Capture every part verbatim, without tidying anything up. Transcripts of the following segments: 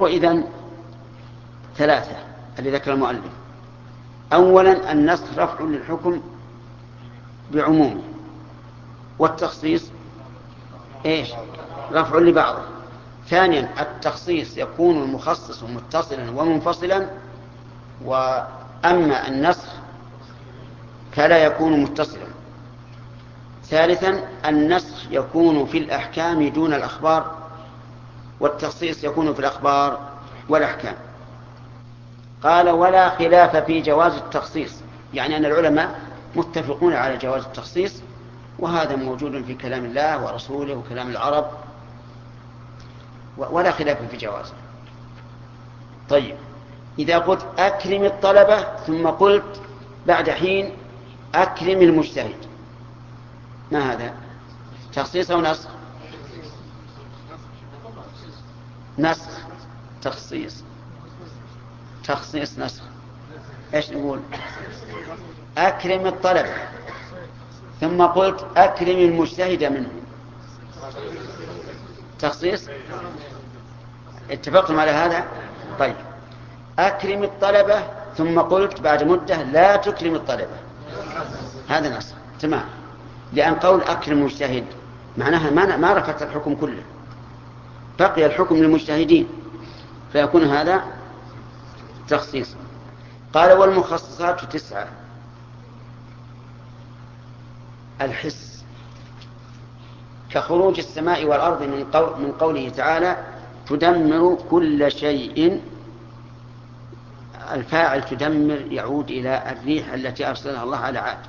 الطرق إذن ثلاثة اللي ذكر المؤلف. أولا النسخ رفع للحكم بعمومه، والتخصيص إيش؟ رفع لبعضه. ثانيا التخصيص يكون المخصص متصلا ومنفصلا، وأما النسخ فلا يكون متصلا. ثالثا النسخ يكون في الأحكام دون الأخبار، والتخصيص يكون في الأخبار والأحكام. قال ولا خلاف في جواز التخصيص، يعني أن العلماء متفقون على جواز التخصيص، وهذا موجود في كلام الله ورسوله وكلام العرب، ولا خلاف في جوازه. طيب إذا قلت أكرم الطلبة ثم قلت بعد حين أكرم المجتهد، ما هذا؟ تخصيص أو نسخ؟ نسخ. تخصيص تخصيص نسخ. ايش نقول؟ أكرم الطلبة ثم قلت أكرم المجتهد منه، تخصيص. اتفقتم على هذا؟ طيب أكرم الطلبة ثم قلت بعد مدة لا تكرم الطلبة، هذا نسخ. تمام، لأن قول أكرم المجتهد معناها ما رفعت الحكم كله، بقي الحكم للمجتهدين، فيكون هذا تخصيص. قال والمخصصات تسعة. الحس كخروج السماء والأرض من, قول من قوله تعالى تدمر كل شيء. الفاعل تدمر يعود إلى الريح التي أرسلها الله على عاد.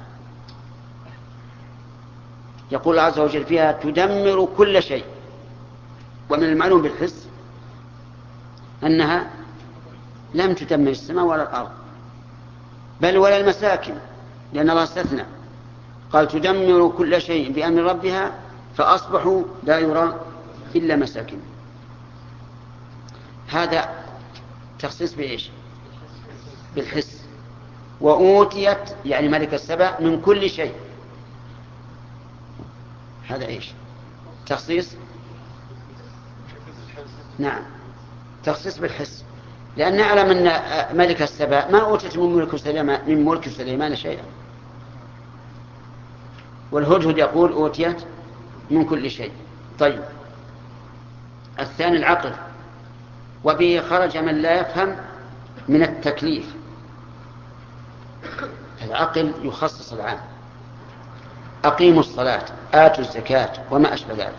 يقول عز وجل فيها تدمر كل شيء، ومن المعلوم بالحس أنها لم تدمر السماء ولا الأرض، بل ولا المساكن، لأن الله استثنى قال تدمر كل شيء بأمر ربها فأصبحوا لا يرى إلا مساكن. هذا تخصيص بإيش؟ بالحس. وأوتيت يعني ملك السبع من كل شيء، هذا إيش؟ تخصيص. نعم، تخصيص بالحس، لأن نعلم أن ملك السبع ما أوتيت من ملك سليمان, من ملك سليمان شيئا، والهدهد يقول أوتيت من كل شيء. طيب الثاني العقل، وبه خرج من لا يفهم من التكليف. العقل يخصص العام، أقيموا الصلاة آتوا الزكاة وما أشبه ذلك.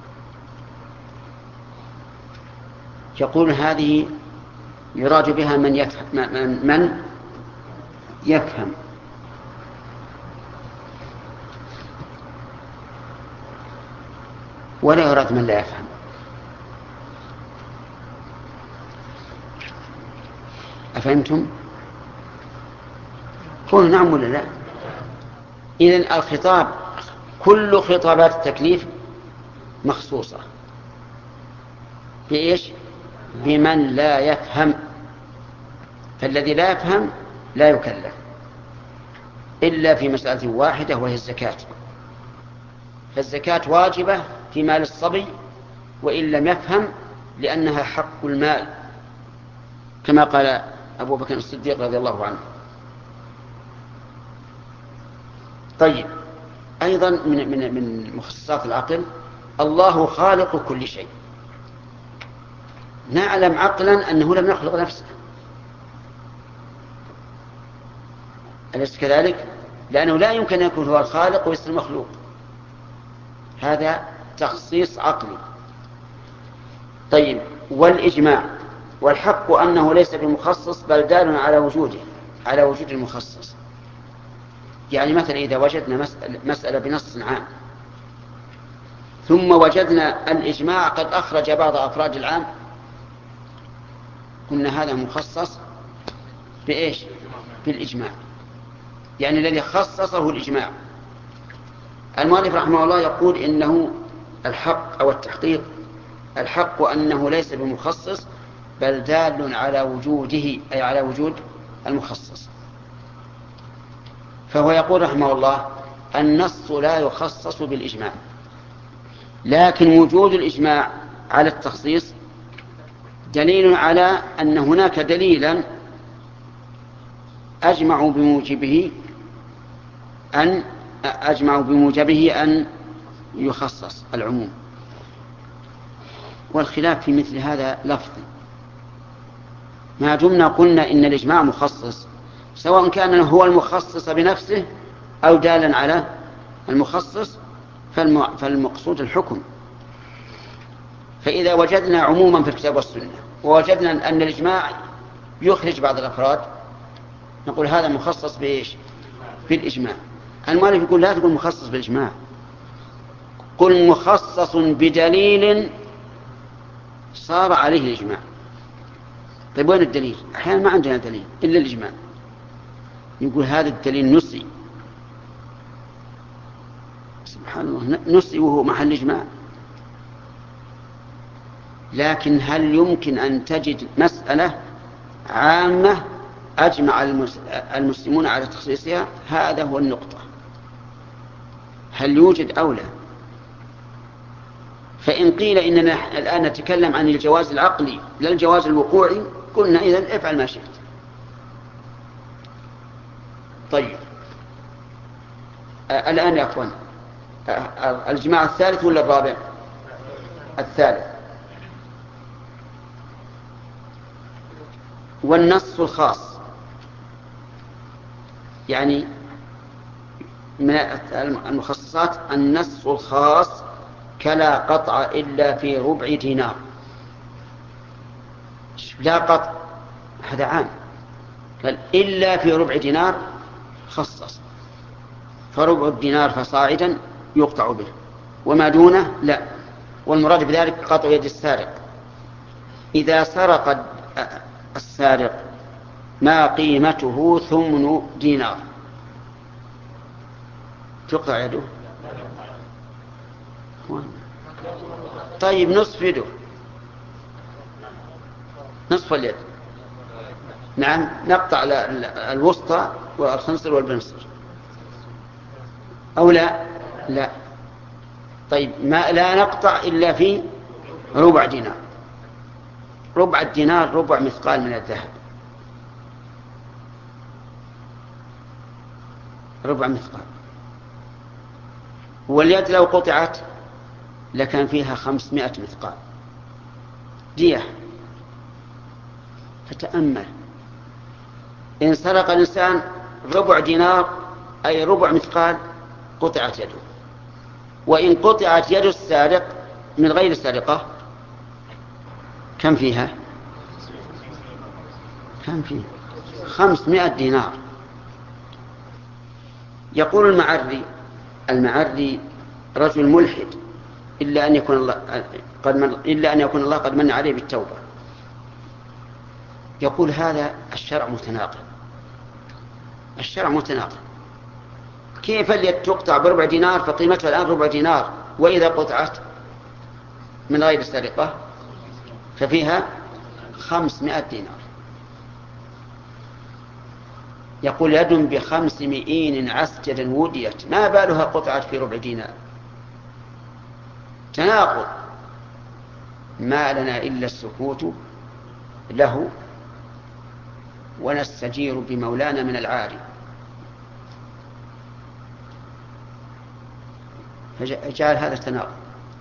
يقول هذه يراد بها من يفهم, من يفهم. ولا يراد من لا يفهم. أفهمتم؟ قولوا نعم ولا لا. إذن الخطاب كل خطابات التكليف مخصوصة بإيش؟ بمن لا يفهم. فالذي لا يفهم لا يكلف إلا في مسألة واحدة وهي الزكاة. فالزكاة واجبة في مال الصبي وإن لم يفهم، لأنها حق المال كما قال أبو بكر الصديق رضي الله عنه. طيب أيضا من, من, من مخصصات العقل الله خالق كل شيء. نعلم عقلا أنه لم يخلق نفسه، أليس كذلك؟ لأنه لا يمكن أن يكون هو الخالق ويصير المخلوق، هذا تخصيص عقلي. طيب والإجماع، والحق أنه ليس بمخصص بل دال على وجوده، على وجود المخصص. يعني مثلا إذا وجدنا مسألة بنص عام ثم وجدنا الإجماع قد أخرج بعض أفراد العام، قلنا هذا مخصص بإيش؟ بالإجماع، يعني الذي خصصه الإجماع. المؤلف رحمه الله يقول إنه الحق أو التحقيق الحق أنه ليس بمخصص بل دال على وجوده، أي على وجود المخصص. فهو يقول رحمه الله النص لا يخصص بالإجماع، لكن وجود الإجماع على التخصيص دليل على أن هناك دليلا أجمعوا بموجبه أن أجمعوا بموجبه أن يخصص العموم. والخلاف في مثل هذا لفظي، ما دمنا قلنا إن الإجماع مخصص، سواء كان هو المخصص بنفسه أو دالا على المخصص، فالمقصود الحكم. فإذا وجدنا عموما في الكتاب والسنة ووجدنا أن الإجماع يخرج بعض الأفراد، نقول هذا مخصص بإيش؟ بالإجماع. المؤلف يقول لا تقول مخصص بالإجماع، قل مخصص بدليل صار عليه الإجماع. طيب وين الدليل؟ أحيانا ما عندنا دليل إلا الإجماع، يقول هذا الدليل نسي. سبحان الله، نسي وهو محل إجماع. لكن هل يمكن أن تجد مسألة عامة أجمع المسلمون على تخصيصها؟ هذا هو النقطة، هل يوجد أو لا؟ فإن قيل إننا الآن نتكلم عن الجواز العقلي لا الجواز الوقوعي، قلنا إذن افعل ما شئت. طيب آه الآن يا أخوان، آه الجماع الثالث ولا الرابع؟ الثالث. والنص الخاص، يعني من المخصصات النص الخاص كلا قطع إلا في ربع دينار. لا قطع هذا عام، قال إلا في ربع دينار خصص، فربع الدينار فصاعدا يقطع به، وما دونه لا. والمراد بذلك قطع يد السارق. إذا سرق السارق ما قيمته ثمن دينار تقطع يده؟ طيب نصف يده، نصف اليد، نعم نقطع الوسطى والخنصر والبنصر أو لا؟ لا. طيب ما لا نقطع إلا في ربع دينار. ربع الدينار ربع مثقال من الذهب، ربع مثقال. واليد لو قطعت لكان فيها خمسمائة مثقال دية. فتأمل، إن سرق الإنسان ربع دينار أي ربع مثقال قطعت يده، وإن قطعت يد السارق من غير سرقة كم فيها؟ كم فيها؟ خمسمائة دينار. يقول المعري المعري رجل ملحد إلا أن يكون الله قد من إلا أن يكون الله قد من عليه بالتوبة. يقول هذا الشرع متناقض، الشرع متناقض. كيف اليد تقطع بربع دينار فقيمتها الآن ربع دينار، وإذا قطعت من غير سرقة ففيها خمسمائة دينار؟ يقول يد بخمس مئين عسجدا وديت، ما بالها قطعت في ربع دينار؟ تناقض. ما لنا إلا السكوت له ونستجير بمولانا من العاري. فجعل هذا التناقض.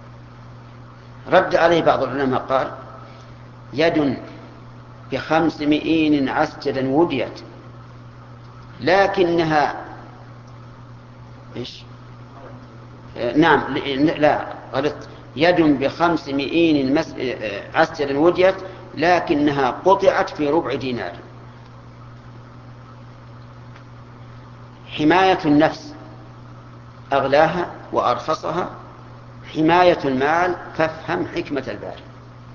رد عليه بعض العلماء قال يد بخمس مئين عسجدا وديت لكنها إيش؟ نعم لا غلط، يد بخمس مئين مس... عسجدا وديت لكنها قطعت في ربع دينار. حماية النفس أغلاها وأرخصها، حماية المال فافهم حكمة الباري.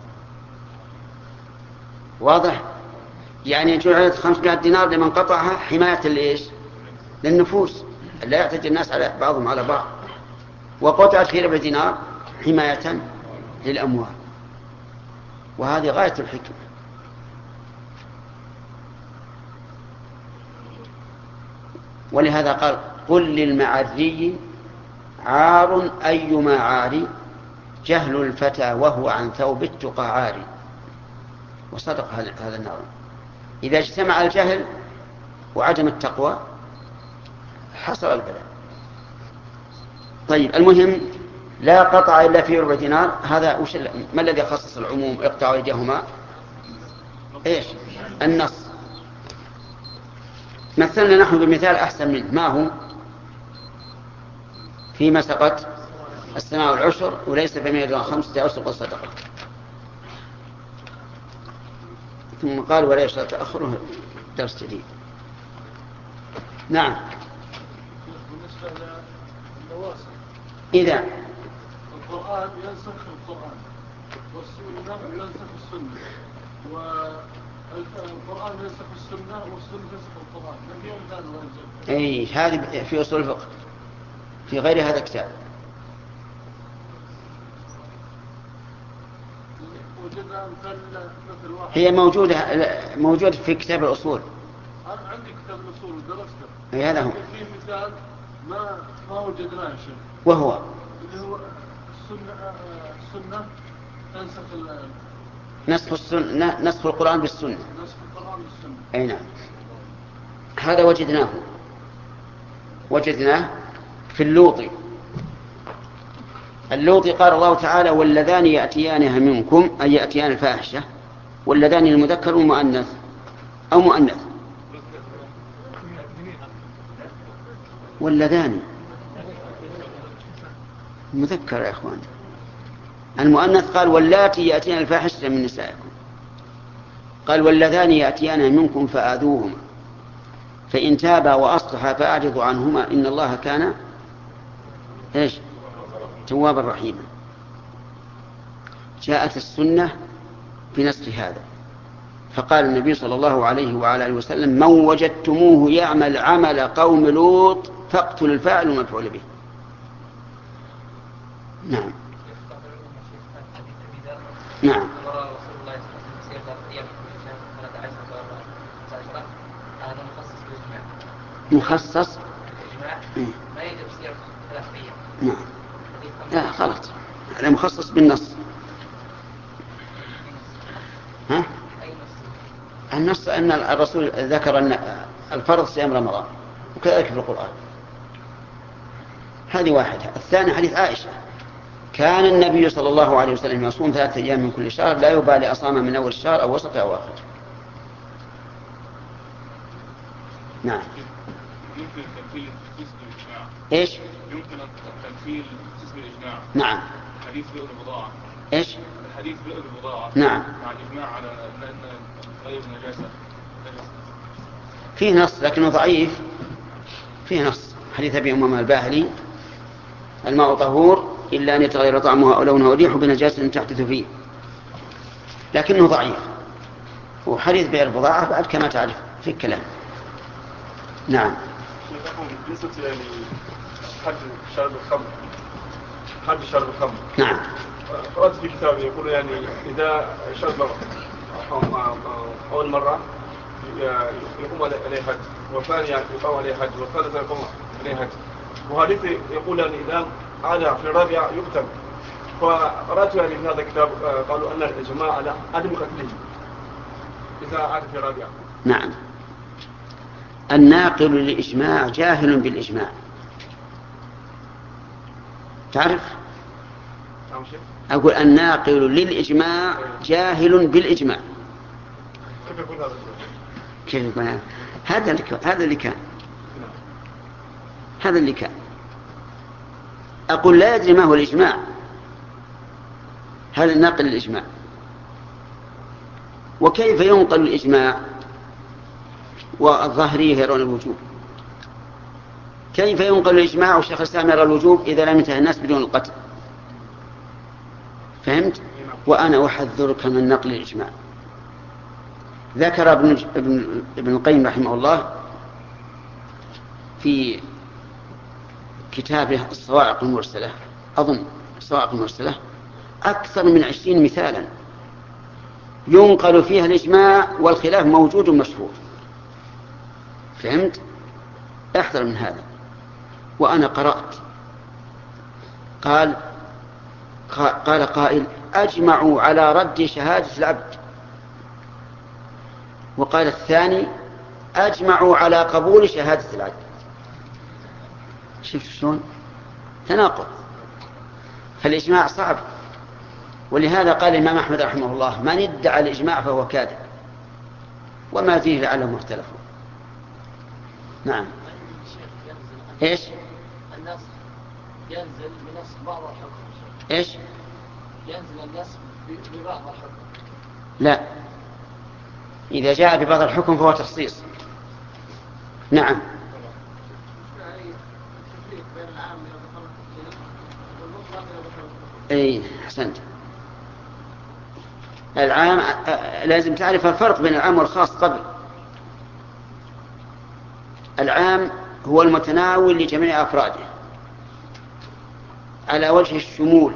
واضح؟ يعني جعلت خمسمائة دينار لمن قطعها حماية لإيش؟ للنفوس، لا يعتدي الناس على بعضهم على بعض، وقطعت في ربع دينار حماية للأموال. وهذه غاية الحكمة. ولهذا قال قل للمعري عار أيما عاري جهل الفتى وهو عن ثوب التقى عاري. وصدق هذا الناظم. إذا اجتمع الجهل وعدم التقوى حصل البلاء. طيب المهم لا قطع إلا في ربع دينار. هذا وش ما الذي خصص العموم اقطعوا أيديهما؟ إيش؟ النص. مثلنا نحن بمثال أحسن منه. ما هو؟ فيما سقط السماء العشر وليس في مئة خمسة أوسق الصدقة. ثم قال ولا يشرع تأخره درس جديد. نعم. بالنسبة للنواسخ إذا القرآن ينسخ القرآن والسنة ينسخ السنة والقرآن ينسخ السنة والسنة ينسخ القرآن. لم يوم ثاني وينسخ. أي هذه في أصول الفقه في غير هذا الكتاب. هي موجودة موجودة في كتاب الأصول. أنا عندي كتاب الأصول ودرسته. أي هذا هو. في مثال ما ما وجدناه شيء. وهو اللي هو السنة السنة تنسخ نسخ السنة نسخ القرآن بالسنة. نسخ القرآن بالسنة. أي نعم. هذا وجدناه وجدناه في اللوطي. اللوطي قال الله تعالى واللذان يأتيانها منكم أي يأتيان الفاحشة. واللذان المذكر ومؤنث أو مؤنث. واللذان مذكر يا أخوان. المؤنث قال واللاتي يأتيان الفاحشة من نسائكم. قال واللذان يأتيان منكم فآذوهما فإن تابا وأصلحا فأعرضوا عنهما إن الله كان إيش توابا رحيما. جاءت السنة بنسخ هذا. فقال النبي صلى الله عليه وعلى آله وسلم من وجدتموه يعمل عمل قوم لوط فاقتلوا الفاعل والمفعول به. نعم. نعم. مخصص ما يجب سير ثلاث أيام. نعم. لا غلط. هذا مخصص بالنص. ها؟ النص أن الرسول ذكر أن الفرض صيام رمضان وكذلك في القرآن. هذه واحدة. الثاني حديث عائشة كان النبي صلى الله عليه وسلم يصوم ثلاثة أيام من كل شهر لا يبالي أصام من أول الشهر أو وسط أو آخر. نعم. يمكن تمثيل جسم الإجماع. إيش؟ يمكن تمثيل جسم الإجماع. نعم. حديث بئر البضاعة. إيش؟ الحديث بئر البضاعة. نعم. مع الإجماع على أن غير نجاسة. فيه نص لكنه ضعيف. فيه نص حديث أبي أمامة الباهلي الماء طهور إلا أن يتغير طعمها أو لونها وريحه بنجاسة تحدث فيه لكنه ضعيف. وحديث بئر البضاعة بعد كما تعرف في الكلام. نعم. بالنسبة لحد شرب الخمر حد شرب الخمر. نعم. قرأت في كتاب يقول يعني إذا شرب أول مرة يقوم عليه حد والثاني يقوم عليه حد والثالث يقوم عليه حد. وحديث يقول يعني إذا عاد في الرابعة يقتل. فقرأت يعني في هذا الكتاب قالوا أن الإجماع على عدم قتله إذا عاد في الرابعة. نعم. الناقل للإجماع جاهل بالإجماع. تعرف؟ أقول الناقل للإجماع جاهل بالإجماع. كيف يقول هذا؟ كيف يقول هذا؟ هذا اللي كان. هذا اللي كان. هذا اللي كان. أقول لا يدري ما هو الإجماع. هذا الناقل للإجماع. وكيف ينقل الإجماع والظاهرية يرون الوجوب؟ كيف ينقل الإجماع والشيخ الإسلام يرى الوجوب إذا لم ينتهي الناس بدون القتل؟ فهمت؟ وأنا أحذرك من نقل الإجماع. ذكر ابن, ابن, ابن القيم رحمه الله في كتابه الصواعق المرسلة أظن الصواعق المرسلة أكثر من عشرين مثالا ينقل فيها الإجماع والخلاف موجود مشهور. فهمت؟ احذر من هذا. وأنا قرأت قال قال قائل أجمعوا على رد شهادة العبد وقال الثاني أجمعوا على قبول شهادة العدل. شفت شلون تناقض؟ فالإجماع صعب، ولهذا قال الإمام أحمد رحمه الله من ادعى الإجماع فهو كاذب وما فيه لعلهم اختلفوا. نعم. ايش؟ النسخ ينزل بنسخ بعض الحكم. ايش؟ ينزل النسخ ببعض الحكم. لا، إذا جاء ببعض الحكم فهو تخصيص. نعم. اي احسنت. العام لازم تعرف الفرق بين العام والخاص قبل. العام هو المتناول لجميع أفراده على وجه الشمول،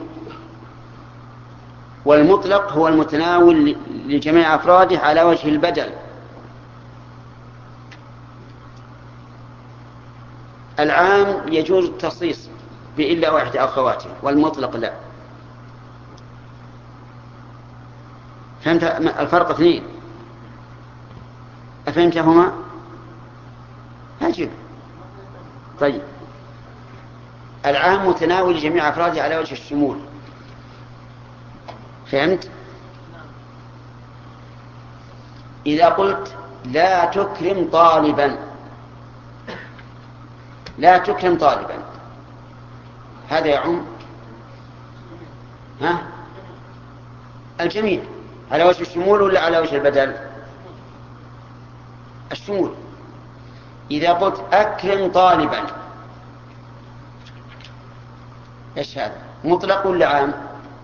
والمطلق هو المتناول لجميع أفراده على وجه البدل. العام يجوز التخصيص بإلا واحد أخواته، والمطلق لا. فهمت الفرق اثنين؟ أفهمتهما؟ أجب. طيب، العام متناول لجميع أفراده على وجه الشمول. فهمت؟ إذا قلت لا تكرم طالبا، لا تكرم طالبا، هذا يعم ها الجميع على وجه الشمول ولا على وجه البدل؟ الشمول. إذا قلت أكرم طالبا، إيش هذا؟ مطلق ولا عام؟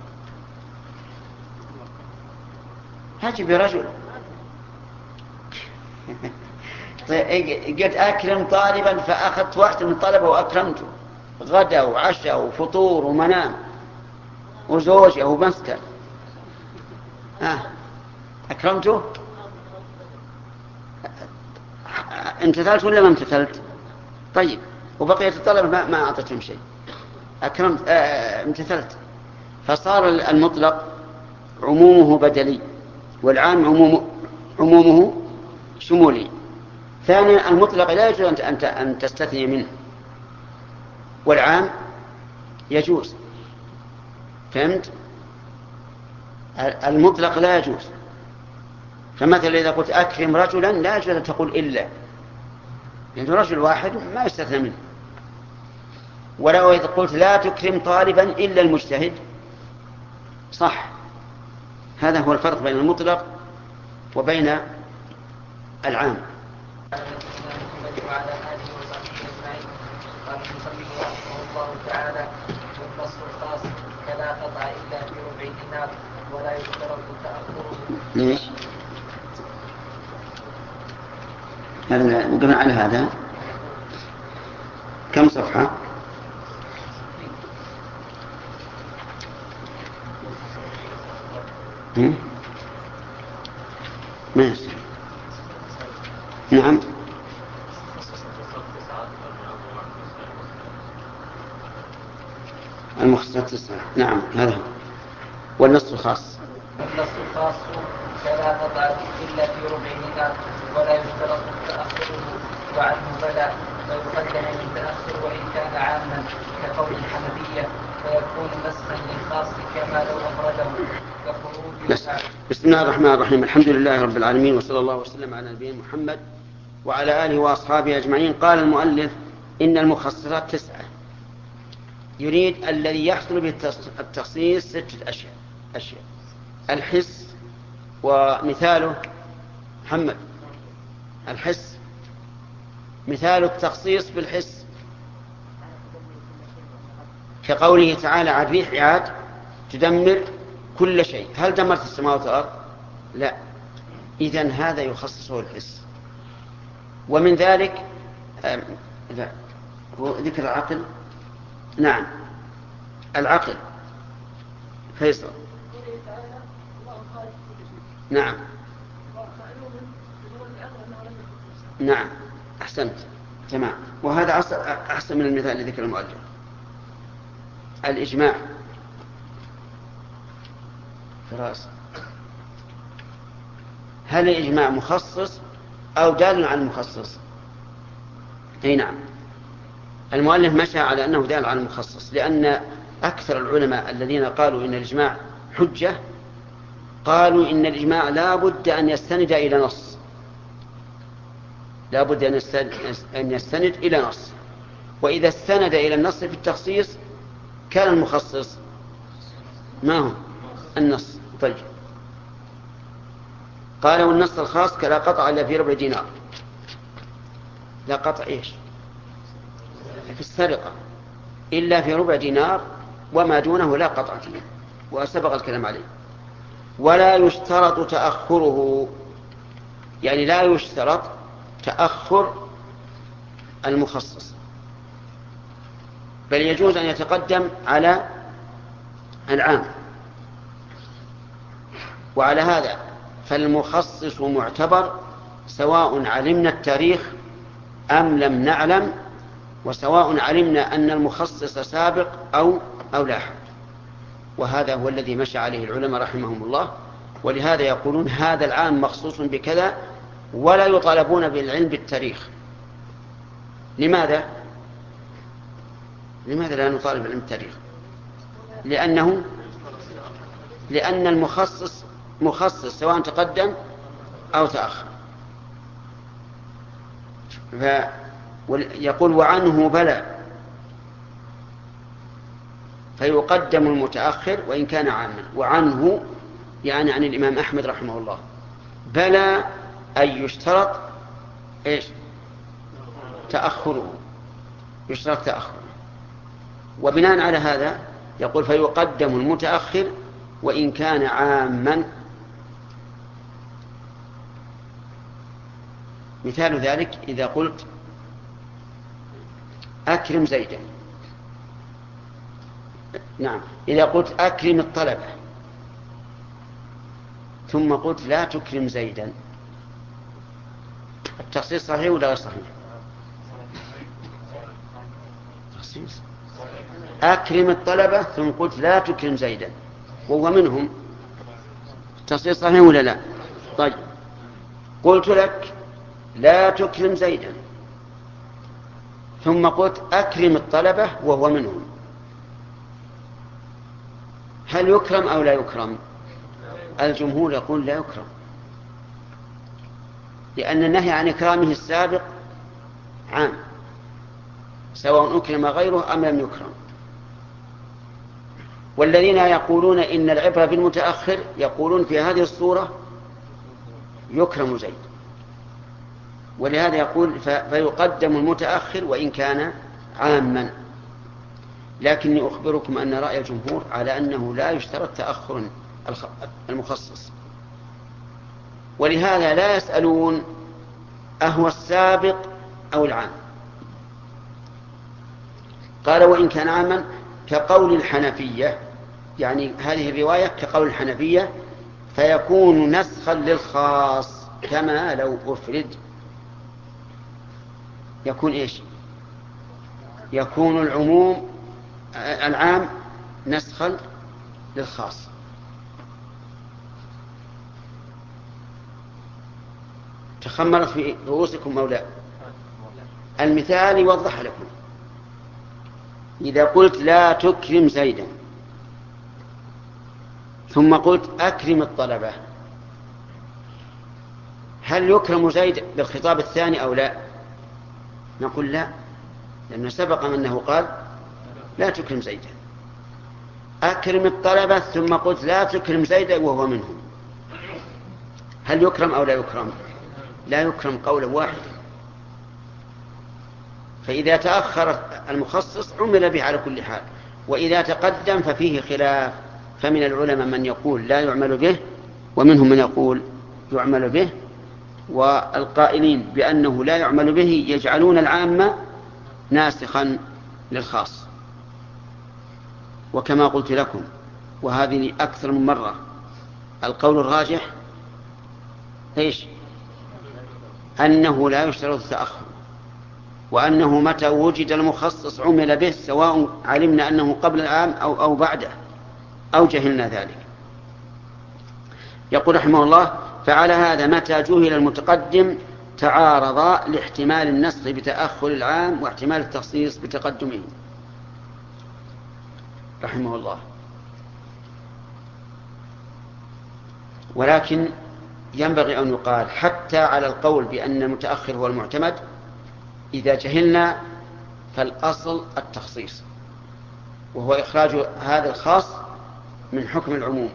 هاجي برجل قلت أكرم طالبا فأخذت واحد من الطلبة وأكرمته، غدا وعشاء وفطور ومنام وزوجه ومسكن، آه. أكرمته؟ امتثلت ولا ما امتثلت؟ طيب، وبقية الطلبة ما, ما أعطتهم شيء، أكرمت آه امتثلت. فصار المطلق عمومه بدلي، والعام عمومه, عمومه شمولي. ثانيا، المطلق لا يجوز أن, أن تستثني منه، والعام يجوز. فهمت؟ المطلق لا يجوز. فمثلا إذا قلت أكرم رجلا لا يجوز أن تقول إلا، يعني رجل واحد ما يستثنى منه. ولو إذا قلت لا تكرم طالبا إلا المجتهد صح. هذا هو الفرق بين المطلق وبين العام. وعلى آله وصحبه أجمعين. قال المصنف رحمه الله تعالى: والنص الخاص فلا قطع إلا في ربع دينار ولا يشترط تأخره. ليش؟ هذا وقفنا على هذا. كم صفحة؟ ماشي. نعم. المختصرات تسعة. نعم هذا هو. والنص الخاص والنص الخاص فلا قطع إلا في ربع دينار ولا يشترط تأخره، وعنه بلى ويقدم من تأخر وإن كان عاما كقول الحنفية، فيكون مسخا للخاص كما لو أخرجه كخروج. بسم الله الرحمن الرحيم. الحمد لله رب العالمين، وصلى الله وسلم على نبينا محمد وعلى آله وأصحابه أجمعين. قال المؤلف: إن المخصصات تسعة. يريد الذي يحصل به التخصيص ستة أشياء أشياء الحس، ومثاله محمد الحس، مثال التخصيص بالحس كقوله تعالى: عن ريح عاد تدمر كل شيء. هل دمرت السماوات والأرض؟ لا. إذن هذا يخصصه الحس. ومن ذلك لا هو ذكر العقل. نعم العقل. فيصل. نعم نعم أحسنت تمام. وهذا أحسن من المثال الذي ذكر المؤلف. الإجماع فراس هل الإجماع مخصص أو دال على المخصص؟ أي نعم، المؤلف مشى على أنه دال على المخصص، لأن أكثر العلماء الذين قالوا إن الإجماع حجة قالوا إن الإجماع لا بد أن يستند إلى نص، لا بد أن يستند إلى نص، وإذا استند إلى النص في التخصيص كان المخصص ما هو النص. طيب، قال والنص الخاص كلا قطع إلا في ربع دينار. لا قطع إيش؟ في السرقة إلا في ربع دينار، وما دونه لا قطع فيه، وسبق الكلام عليه. ولا يشترط تأخره، يعني لا يشترط تأخر المخصص، بل يجوز أن يتقدم على العام. وعلى هذا فالمخصص معتبر سواء علمنا التاريخ أم لم نعلم، وسواء علمنا أن المخصص سابق أو أو لاحق. وهذا هو الذي مشى عليه العلماء رحمهم الله، ولهذا يقولون هذا العام مخصوص بكذا، ولا يطالبون بالعلم بالتاريخ. لماذا؟ لماذا لا نطالب بالعلم بالتاريخ؟ لأنه لأن المخصص مخصص سواء تقدم أو تأخر. يقول وعنه بلى، فيقدم المتأخر وإن كان عاما. وعنه يعني عن الإمام أحمد رحمه الله. بلى أي يشترط إيش؟ تأخره، يشترط تأخره. وبناء على هذا يقول فيقدم المتأخر وإن كان عاما. مثال ذلك إذا قلت أكرم زيدا، نعم، إذا قلت أكرم الطلبة ثم قلت لا تكرم زيدا، التخصيص صحيح ولا غير صحيح؟ تخصيص. أكرم الطلبة ثم قلت لا تكرم زيدا وهو منهم، التخصيص صحيح ولا لا؟ طيب، قلت لك لا تكرم زيدا ثم قلت أكرم الطلبة وهو منهم، هل يكرم أو لا يكرم؟ الجمهور يقول لا يكرم، لأن النهي عن إكرامه السابق عام، سواء أكرم غيره أم لم يكرم. والذين يقولون إن العبرة بالمتأخر يقولون في هذه الصورة يكرم زيد، ولهذا يقول فيقدم المتأخر وإن كان عاما. لكني أخبركم أن رأي الجمهور على أنه لا يشترط تأخر المخصص، ولهذا لا يسألون أهو السابق أو العام. قال وإن كان عاما كقول الحنفية، يعني هذه الرواية كقول الحنفية، فيكون نسخا للخاص كما لو أفرد. يكون إيش؟ يكون العموم العام نسخا للخاص. تخمرت في رؤوسكم أو لا؟ المثال يوضح لكم. إذا قلت لا تكرم زيدا ثم قلت أكرم الطلبة، هل يكرم زيد بالخطاب الثاني أو لا؟ نقول لا، لأنه سبق أنه قال لا تكرم زيدا. أكرم الطلبة ثم قلت لا تكرم زيدا وهو منهم، هل يكرم أو لا يكرم؟ لا يكرم قولا واحدا. فإذا تأخر المخصص عمل به على كل حال، وإذا تقدم ففيه خلاف، فمن العلماء من يقول لا يعمل به ومنهم من يقول يعمل به. والقائلين بأنه لا يعمل به يجعلون العامة ناسخا للخاص. وكما قلت لكم وهذه أكثر من مرة، القول الراجح إيش؟ أنه لا يشترط التأخر، وأنه متى وجد المخصص عمل به، سواء علمنا أنه قبل العام أو, أو بعده أو جهلنا ذلك. يقول رحمه الله فعلى هذا متى جهل المتقدم تعارض لاحتمال النسخ بتأخر العام واحتمال التخصيص بتقدمه رحمه الله. ولكن ينبغي أن يقال حتى على القول بأن المتأخر هو المعتمد إذا جهلنا فالأصل التخصيص، وهو إخراج هذا الخاص من حكم العموم.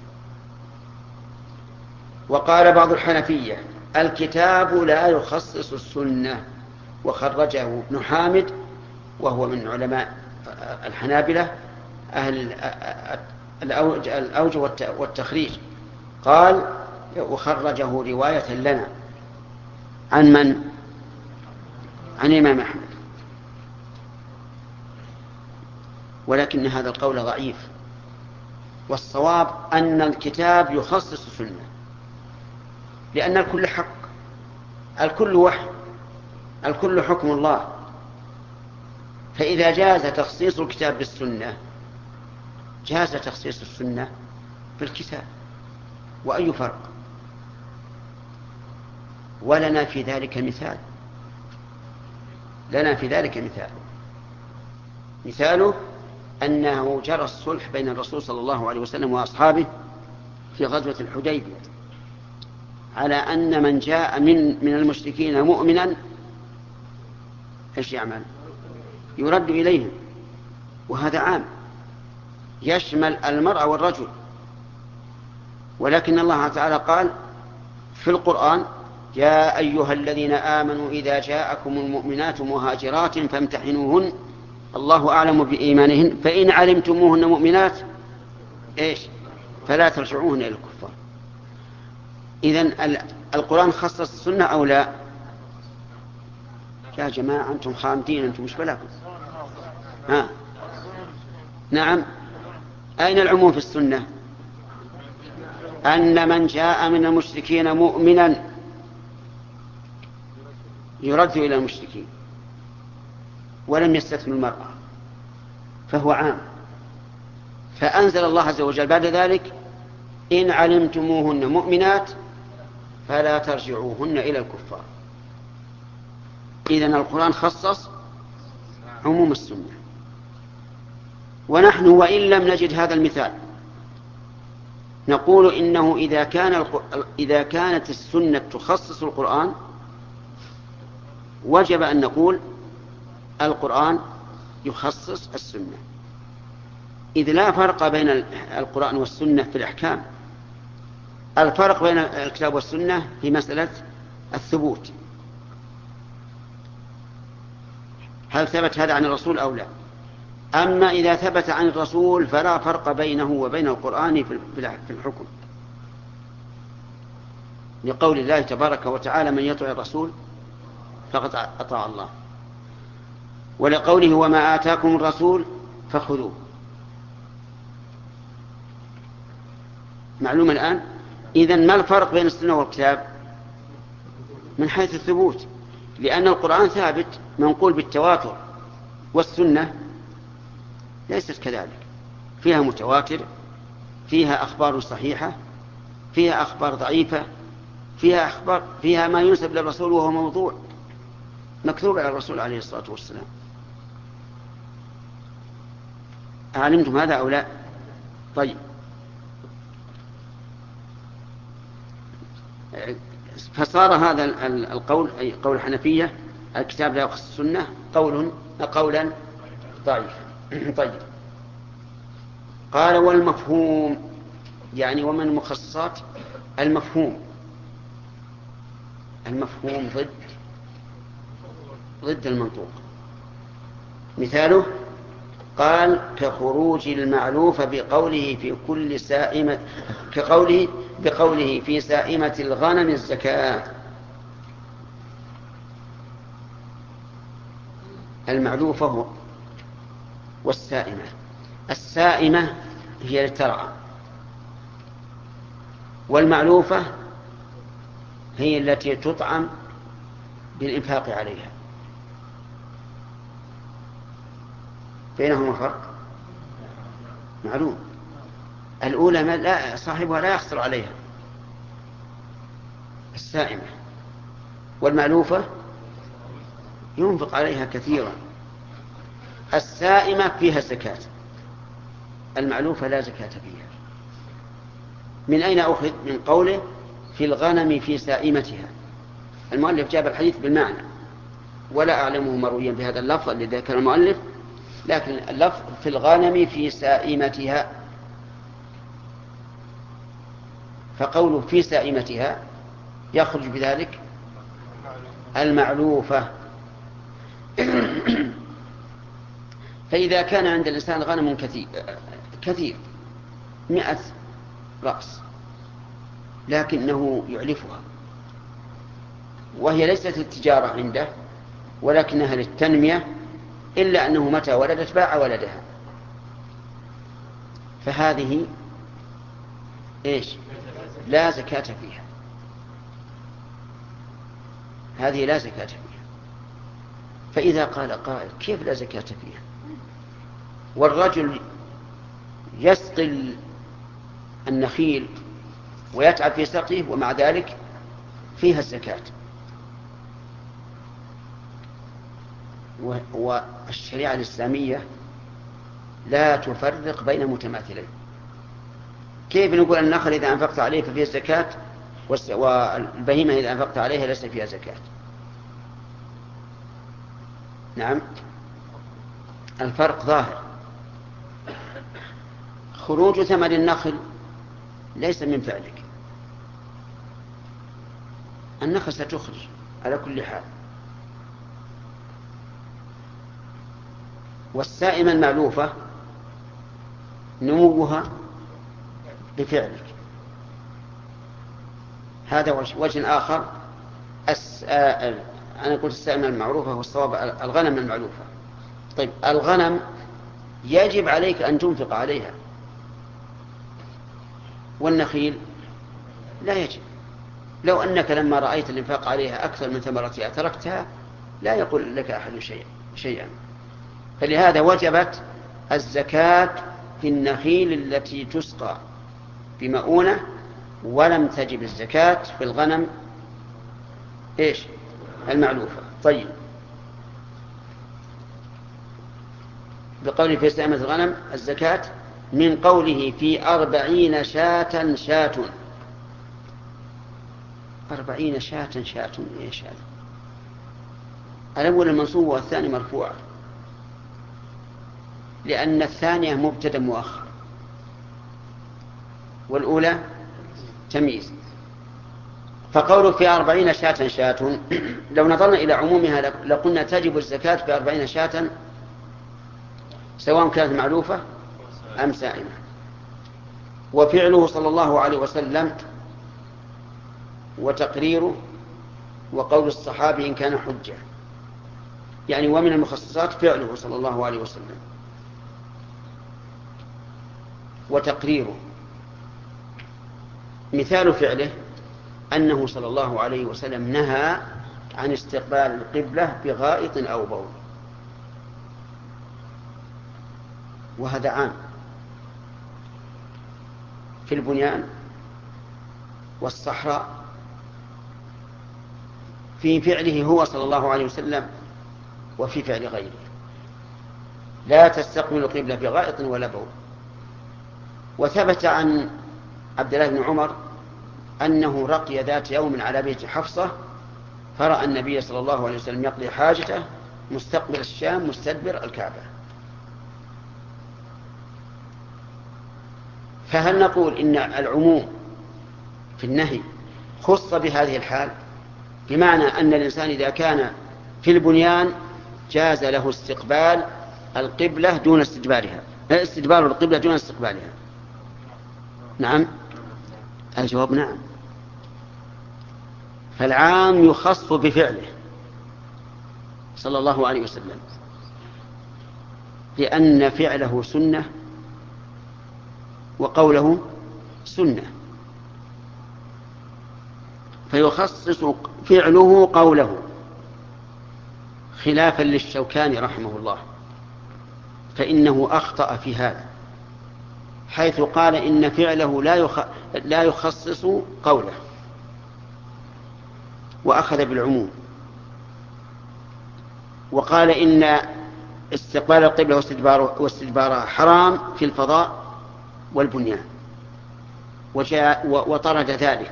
وقال بعض الحنفية الكتاب لا يخصص السنة، وخرجه ابن حامد وهو من علماء الحنابلة أهل الأوجه والتخريج، قال وخرجه رواية لنا عن من؟ عن الإمام أحمد. ولكن هذا القول ضعيف، والصواب أن الكتاب يخصص السنة، لأن الكل حق، الكل وحي، الكل حكم الله. فإذا جاز تخصيص الكتاب بالسنة جاز تخصيص السنة بالكتاب، وأي فرق؟ ولنا في ذلك مثال، لنا في ذلك مثال مثاله أنه جرى الصلح بين الرسول صلى الله عليه وسلم وأصحابه في غزوة الحديبية على أن من جاء من من المشركين مؤمنا ايش يعمل؟ يرد إليهم، وهذا عام يشمل المرأة والرجل. ولكن الله تعالى قال في القرآن يا أيها الذين آمنوا إذا جاءكم المؤمنات مهاجرات فامتحنوهن الله أعلم بإيمانهن فإن علمتموهن مؤمنات إيش فلا ترجعوهن إلى الكفار. إذن القرآن خصص السنة أو لا؟ يا جماعة أنتم خامدين، أنتم مش بلاكم. ها نعم، أين العموم في السنة؟ أن من جاء من المشركين مؤمنا يرد إلى المشركين، ولم يستثن المرأة، فهو عام. فأنزل الله عز وجل بعد ذلك إن علمتموهن مؤمنات فلا ترجعوهن إلى الكفار. إذن القرآن خصص عموم السنة. ونحن وإن لم نجد هذا المثال نقول إنه إذا كان إذا كانت السنة تخصص القرآن وجب أن نقول القرآن يخصص السنة، إذ لا فرق بين القرآن والسنة في الأحكام. الفرق بين الكتاب والسنة في مسألة الثبوت، هل ثبت هذا عن الرسول أو لا؟ أما إذا ثبت عن الرسول فلا فرق بينه وبين القرآن في الحكم، لقول الله تبارك وتعالى من يطع الرسول فقد أطاع الله، ولقوله وما آتاكم الرسول فخذوه. معلوم الآن؟ إذن ما الفرق بين السنة والكتاب؟ من حيث الثبوت، لأن القرآن ثابت منقول بالتواتر، والسنة ليست كذلك، فيها متواتر، فيها أخبار صحيحة، فيها أخبار ضعيفة، فيها أخبار فيها ما ينسب للرسول وهو موضوع مكتوب على الرسول عليه الصلاة والسلام. أعلمتم هذا أو لا؟ طيب، فصار هذا القول أي قول الحنفية الكتاب لا يخص السنة قول قولا ضعيفا. طيب، قال والمفهوم، يعني ومن المخصصات المفهوم. المفهوم ضد ضد المنطوق. مثاله قال كخروج المعلوف بقوله في كل سائمة، كقوله بقوله في سائمة الغنم الزكاة. المعلوفة والسائمة، السائمة هي الترعى، والمعلوفة هي التي تطعم بالإنفاق عليها. بينهما فرق معلوم. الأولى ما لا صاحبها لا يخسر عليها، السائمة، والمألوفة ينفق عليها كثيرا. السائمة فيها الزكاة، المألوفة لا زكاة فيها. من أين أخذ؟ من قوله في الغنم في سائمتها. المؤلف جاب الحديث بالمعنى، ولا أعلمه مرويا بهذا اللفظ الذي ذكر المؤلف، لكن اللفظ في الغنم في سائمتها، فقوله في سائمتها يخرج بذلك المعلوفة. فإذا كان عند الإنسان غنم كثير كثير مئة رأس، لكنه يعلفها وهي ليست التجارة عنده ولكنها للتنمية، إلا أنه متى ولدت باع ولدها، فهذه إيش؟ لا زكاة فيها، هذه لا زكاة فيها. فإذا قال قائل كيف لا زكاة فيها والرجل يسقي النخيل ويتعب في سقيه ومع ذلك فيها الزكاة؟ والشريعة الإسلامية لا تفرق بين متماثلين. كيف نقول النخل إذا أنفقت عليه ففيه الزكاة والبهيمة إذا أنفقت عليها ليس فيها زكاة؟ نعم، الفرق ظاهر. خروج ثمر النخل ليس من فعلك، النخل ستخرج على كل حال. والسائمة المألوفة نموها بفعلك. هذا وجه آخر. أس... أنا قلت السائمة المعروفة والصواب الغنم المألوفة. طيب الغنم يجب عليك أن تنفق عليها، والنخيل لا يجب. لو أنك لما رأيت الإنفاق عليها أكثر من ثمرتها تركتها لا يقول لك أحد شيئا شيئا. فلهذا وجبت الزكاة في النخيل التي تسقى بمؤونة، ولم تجب الزكاة في الغنم إيش؟ المعلوفة. طيب بقوله في سائمة الغنم الزكاة من قوله في أربعين شاة شاة. أربعين شاة شاة إيش هذا؟ الأول المنصوب والثاني مرفوع، لأن الثانية مبتدأ مؤخر والأولى تمييز. فقوله في أربعين شاة شاة لو نظرنا إلى عمومها لقلنا تجب الزكاة في أربعين شاة سواء كانت معلوفة أم سائمة. وفعله صلى الله عليه وسلم وتقريره وقول الصحابي إن كان حجة، يعني ومن المخصصات فعله صلى الله عليه وسلم وتقريره. مثال فعله أنه صلى الله عليه وسلم نهى عن استقبال القبلة بغائط أو بول، وهذا عام في البنيان والصحراء في فعله هو صلى الله عليه وسلم وفي فعل غيره. لا تستقبل القبلة بغائط ولا بول. وثبت عن عبد الله بن عمر أنه رقي ذات يوم على بيت حفصة فرأى النبي صلى الله عليه وسلم يقضي حاجته مستقبل الشام مستدبر الكعبة. فهل نقول إن العموم في النهي خص بهذه الحال، بمعنى أن الإنسان إذا كان في البنيان جاز له استقبال القبلة دون استدبارها، استدبار القبلة دون استقبالها؟ نعم، الجواب نعم. فالعام يخص بفعله صلى الله عليه وسلم، لأن فعله سنة وقوله سنة، فيخصص فعله قوله، خلافا للشوكاني رحمه الله فإنه أخطأ في هذا، حيث قال إن فعله لا لا يخصص قوله، وأخذ بالعموم وقال إن استقبال القبلة واستدبارها حرام في الفضاء والبنيان وطرد ذلك،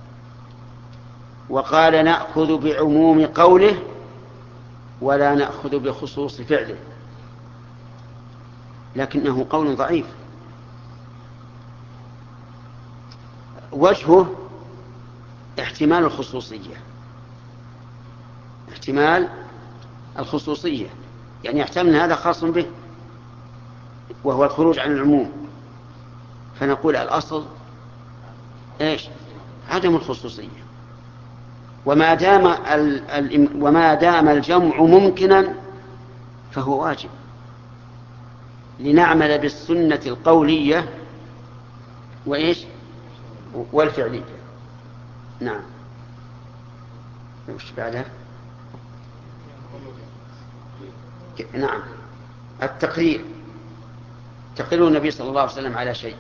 وقال نأخذ بعموم قوله ولا نأخذ بخصوص فعله، لكنه قول ضعيف. وجهه احتمال الخصوصية، احتمال الخصوصية يعني يحتمل أن هذا خاص به وهو الخروج عن العموم، فنقول الأصل إيش؟ عدم الخصوصية. وما دام ال... وما دام الجمع ممكنا فهو واجب لنعمل بالسنة القولية وإيش؟ والفعلية. نعم. وش بعدها؟ نعم، التقرير، تقرير النبي صلى الله عليه وسلم على شيء.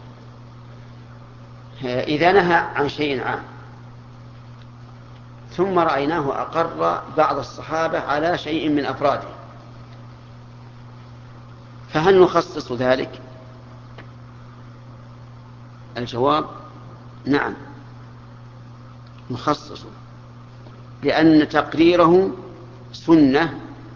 إذا نهى عن شيء عام ثم رأيناه أقر بعض الصحابة على شيء من أفراده، فهل نخصص ذلك؟ الجواب نعم نخصصه، لأن تقريره سنة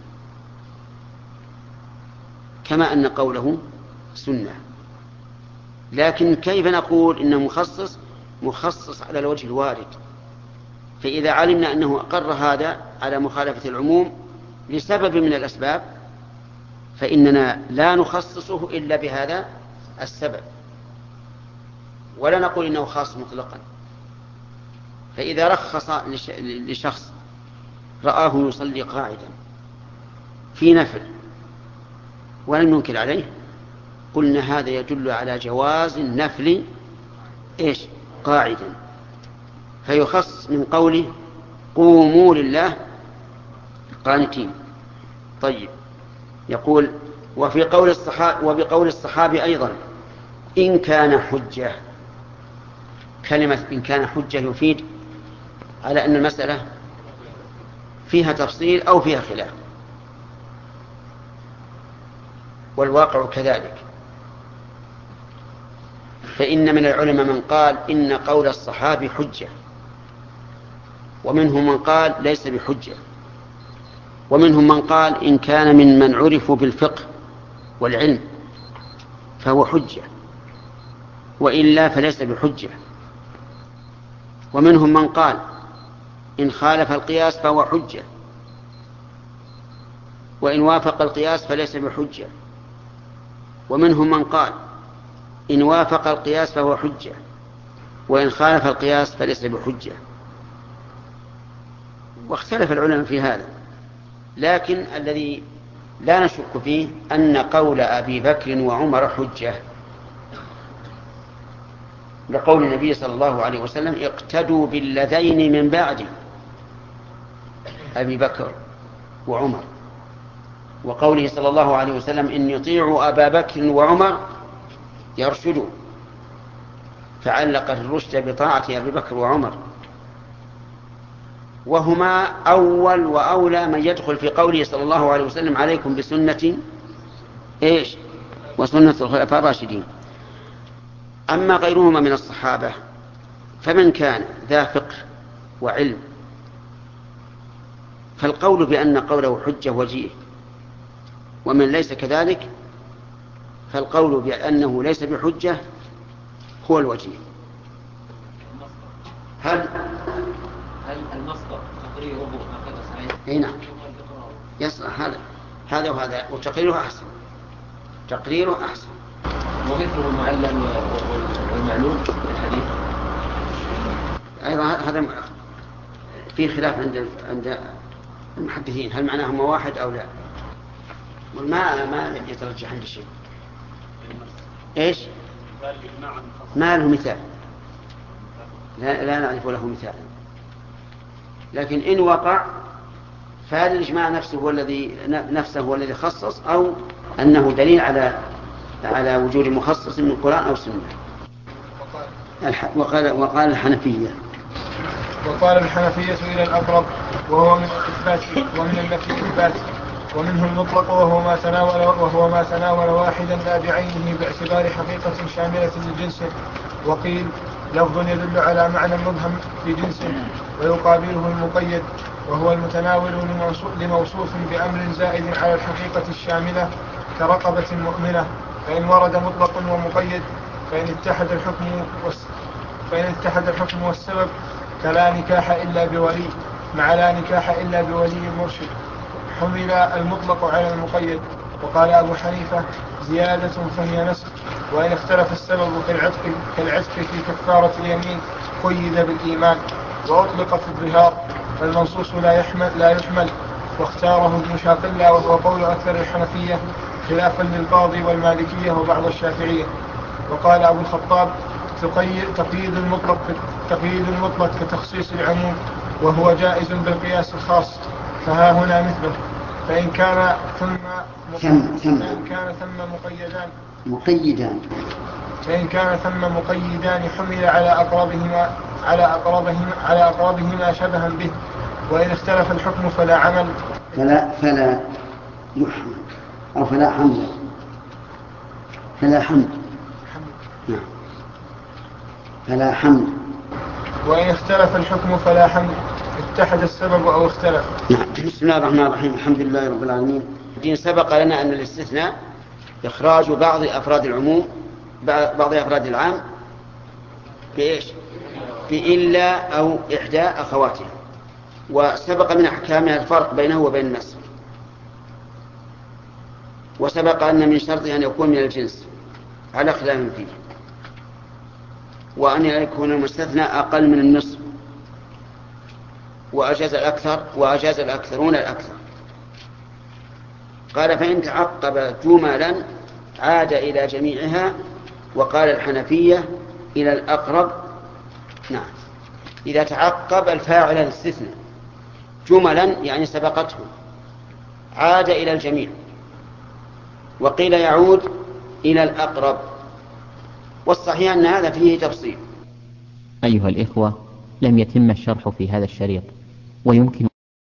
كما أن قوله سنة. لكن كيف نقول إنه مخصص؟ مخصص على الوجه الوارد. فإذا علمنا أنه أقر هذا على مخالفة العموم لسبب من الأسباب فإننا لا نخصصه إلا بهذا السبب، ولا نقول إنه خاص مطلقا. فإذا رخص لشخص رآه يصلي قاعدا في نفل ولم ينكر عليه قلنا هذا يدل على جواز النفل إيش؟ قاعدا، فيخص من قوله قوموا لله قانتين. طيب، يقول وفي قول الصحابي وبقول الصحابي أيضا إن كان حجة. كلمة إن كان حجة يفيد على أن المسألة فيها تفصيل أو فيها خلاف، والواقع كذلك. فإن من العلماء من قال إن قول الصحابي حجة، ومنهم من قال ليس بحجة، ومنهم من قال إن كان من من عرفوا بالفقه والعلم فهو حجة، وإلا فليس بحجة. ومنهم من قال إن خالف القياس فهو حجة، وإن وافق القياس فليس بحجة. ومنهم من قال إن وافق القياس فهو حجة، وإن خالف القياس فليس بحجة. واختلف العلماء في هذا، لكن الذي لا نشك فيه أن قول أبي بكر وعمر حجة، لقول النبي صلى الله عليه وسلم اقتدوا بالذين من بعد أبي بكر وعمر، وقوله صلى الله عليه وسلم إن يطيعوا أبا بكر وعمر يرشدوا، فعلق الرشد بطاعة أبي بكر وعمر، وهما أول وأولى من يدخل في قوله صلى الله عليه وسلم عليكم بسنة إيش؟ وسنة الخلفاء الراشدين. أما غيرهما من الصحابة فمن كان ذا فقه وعلم فالقول بأن قوله حجة وجيه، ومن ليس كذلك فالقول بأنه ليس بحجة هو الوجيه. هل هل المصدر تقريره هكذا صحيح؟ اي نعم يصلح هذا هذا وهذا، وتقريره أحسن، تقريره أحسن. ومثله المعلم والمعلوم في الحديث أيضا هذا في خلاف عند عند المحدثين هل معناهما واحد أو لا، والما ما يترجح عند الشيء. إيش؟ ما له مثال، لا, لا نعرف له مثال، لكن إن وقع فهذا الإجماع نفسه هو الذي نفسه هو الذي خصص، أو أنه دليل على على وجود مخصص من القرآن أو السنة. وقال وقال الحنفية وقال الحنفية إلى الأقرب وهو من الإثبات ومن النفي الإثبات. ومنه المطلق وهو ما تناول وهو ما تناول واحدا لا بعينه باعتبار حقيقة شاملة لجنسه. وقيل لفظ يدل على معنى مبهم في جنسه ويقابله المقيد وهو المتناول لموصوف بأمر زائد على الحقيقة الشاملة كرقبة مؤمنة. فإن ورد مطلق ومقيد فإن اتحد الحكم فإن اتحد الحكم والسبب كلا نكاح إلا بولي مع لا نكاح إلا بولي مرشد حمل المطلق على المقيد. وقال أبو حنيفة زيادة فهي نسخ. وإن اختلف السبب كالعتق كالعتق في كفارة اليمين قيد بالإيمان وأطلق في الظهار فالمنصوص لا يحمل, لا يحمل. واختاره ابن شاقلة وهو قول أكثر الحنفية خلافا للقاضي والمالكية وبعض الشافعية. وقال أبو الخطاب تقييد المطلق تقييد المطلق كتخصيص العموم وهو جائز بالقياس الخاص. فها هنا مثله فإن كان ثم ثم ثم فإن كان ثم مقيدان مقيدان فإن كان ثم مقيدان حمل على أقربهما على أقربهما على أقربهما شبها به. وإن اختلف الحكم فلا عمل فلا فلا يحمل أو فلا حمل فلا حمل نعم فلا حمل. وإن اختلف الحكم فلا حمل اتحد السبب أو اختلف. نعم. بسم الله الرحمن الرحيم الحمد لله رب العالمين. الدين سبق لنا أن الاستثناء إخراج بعض أفراد العموم بعض أفراد العام بإيش؟ بإلا أو إحدى أخواتها. وسبق من أحكامها الفرق بينه وبين النسخ. وسبق أن من شرطه أن يكون من الجنس على خلاف فيه وأن يكون المستثنى أقل من النصف وأجاز الأكثر وأجاز الأكثرون الأكثر. قال فإن تعقب جملا عاد إلى جميعها. وقال الحنفية إلى الأقرب. نعم إذا تعقب الفاعل الاستثناء جملا يعني سبقته عاد إلى الجميع. وقيل يعود إلى الأقرب. والصحيح أن هذا فيه تفصيل. أيها الإخوة لم يتم الشرح في هذا الشريط ويمكن